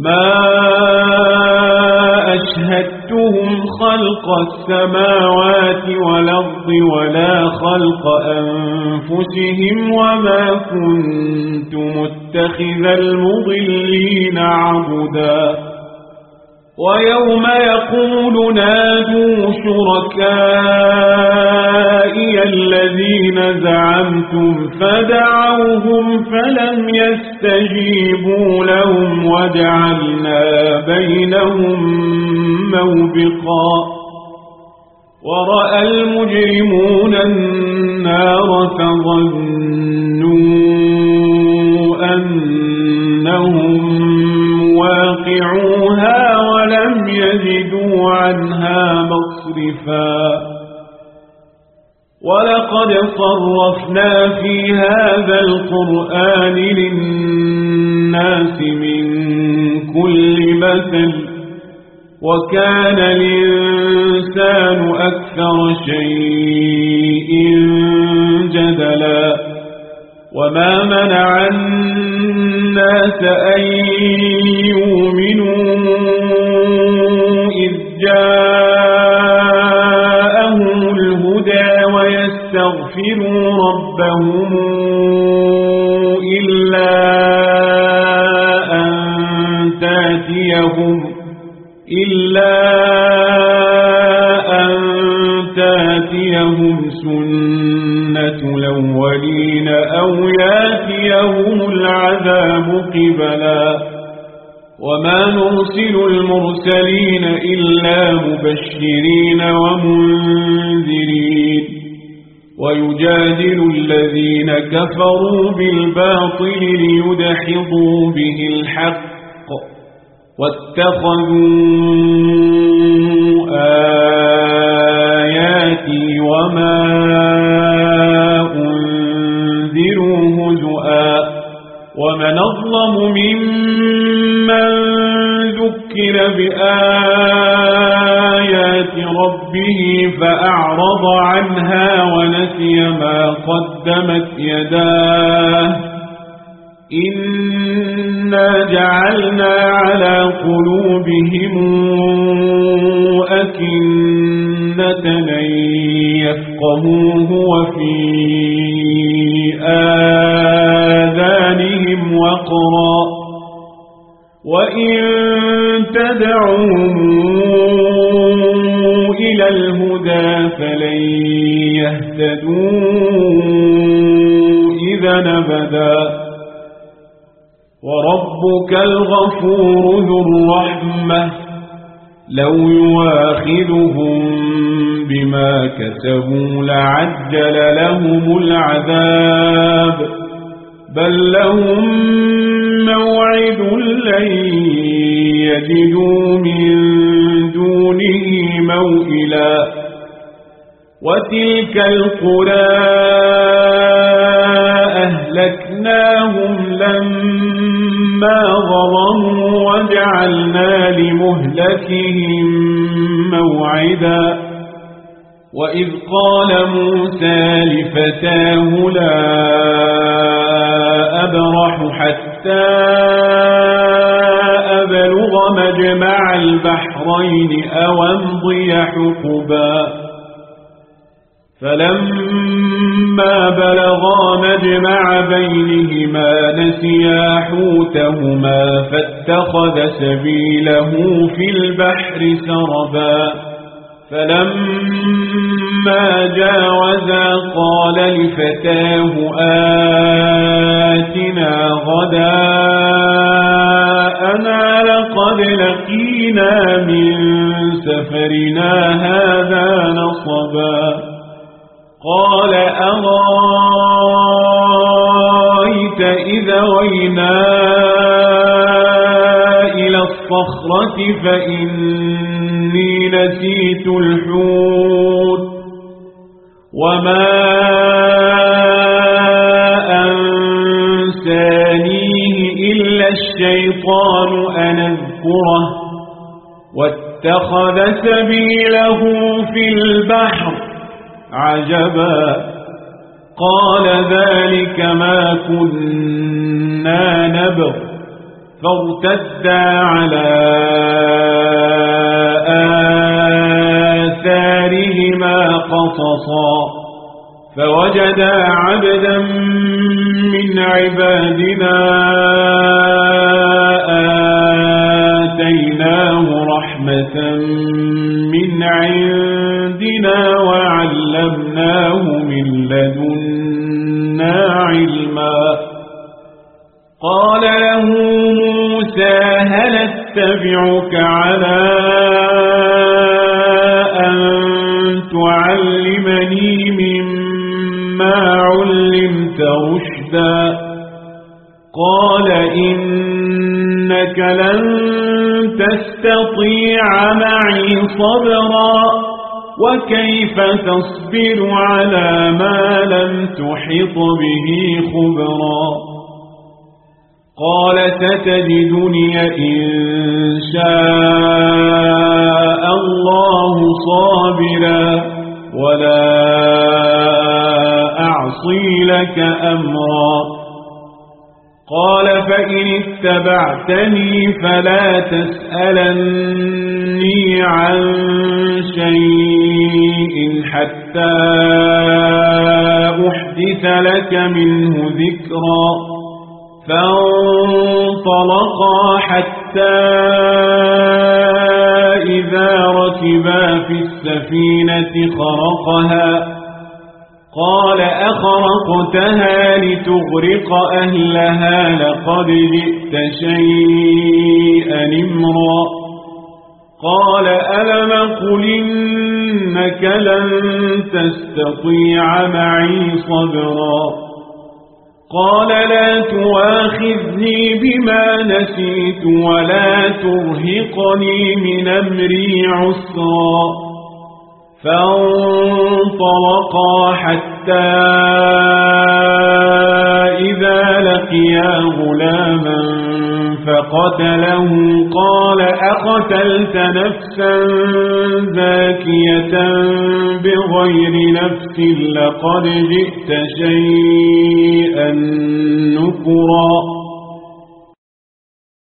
ما أشهدتهم خلق السماوات والأرض ولا خلق أنفسهم وما كنت متخذ المضلين عضدا ويوم يقول نادوا شركائي الذين زعمتم فدعوهم فلم يستجيبوا لهم وجعلنا بينهم موبقا ورأى المجرمون النار فظنوا أنهم واقعوها ولم يجدوا عنها مصرفا ولقد صرفنا في هذا القرآن للناس من كل مثل وكان الإنسان أكثر شيء جدلا وما منع الناس أن يؤمنوا إذ جاءهم الهدى ويستغفروا ربهم إلا أن تاتيهم سنة الأولين أو ياتيهم العذاب قبلا وما نرسل المرسلين إلا مبشرين ومنذرين ويجادل الذين كفروا بالباطل ليدحضوا به الحق واتخذوا آياتي وما أنذروا هزؤا ومن أظلم ممن ذكر بآيات ربه فأعرض عنها ونسي ما قدمت يداه إنا جعلنا على قلوبهم أكنة أن يفقهوه وفي آذانهم وقرا وإن تدعوهم إلى الهدى فلن يهتدوا إذا أبدا وربك الغفور ذو الرحمة لو يواخذهم بما كسبوا لعجل لهم العذاب بل لهم موعد لن يجدوا من دونه موئلا وتلك القرى أهلكناهم لما ظلموا وجعلنا لمهلكهم موعدا وإذ قال موسى لفتاه لا أبرح حتى أبلغ مجمع البحرين أو أمضي حقبا فلما بلغا مجمع بينهما نسيا حوتهما فاتخذ سبيله في البحر سربا فلما جاوزا قال لفتاه آتنا غداءنا لقد لقينا من سفرنا هذا نصبا قال أرأيت إذا وينا إلى الصخرة فإني نسيت الحوت وما أنسانيه إلا الشيطان أن أذكره واتخذ سبيله في البحر عجبا قال ذلك ما كنا نبغ فارتدا على آثارهما قصصا فوجدا عبدا من عبادنا آتيناه رحمة من عندنا وعلمناه من لدنا علما قال له موسى هل اتبعك على أن تعلمني مما علمت رشدا قال إنك لن تستطيع معي صبرا وكيف تصبر على ما لم تحط به خبرا قال ستجدني إن شاء الله صابرا ولا أعصي لك أمرا قال فإن اتبعتني فلا تسألني عن شيء حتى أحدث لك منه ذكرا فانطلقا حتى إذا ركبا في السفينة خرقها قال أخرقتها لتغرق أهلها لقد جئت شيئا إمرا قال ألم قل إنك لن تستطيع معي صبرا قال لا تواخذني بما نسيت ولا ترهقني من أمري عسرا فانطلقا حتى إذا لقيا غلاما فقتله قال أقتلت نفسا زاكية بغير نفس لقد جئت شيئا نكرا